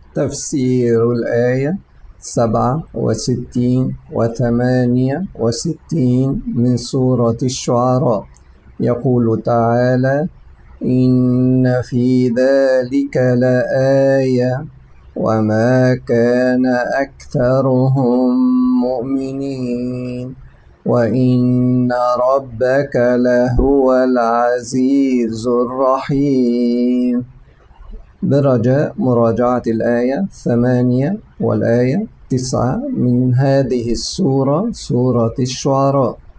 تفسير الآية 67 و68 من سورة الشعراء. يقول تعالى: إن في ذلك لآية وما كان أكثرهم مؤمنين وإن ربك لهو العزيز الرحيم. برجاء مراجعة الآية 8 والآية 9 من هذه السورة، سورة الشعراء.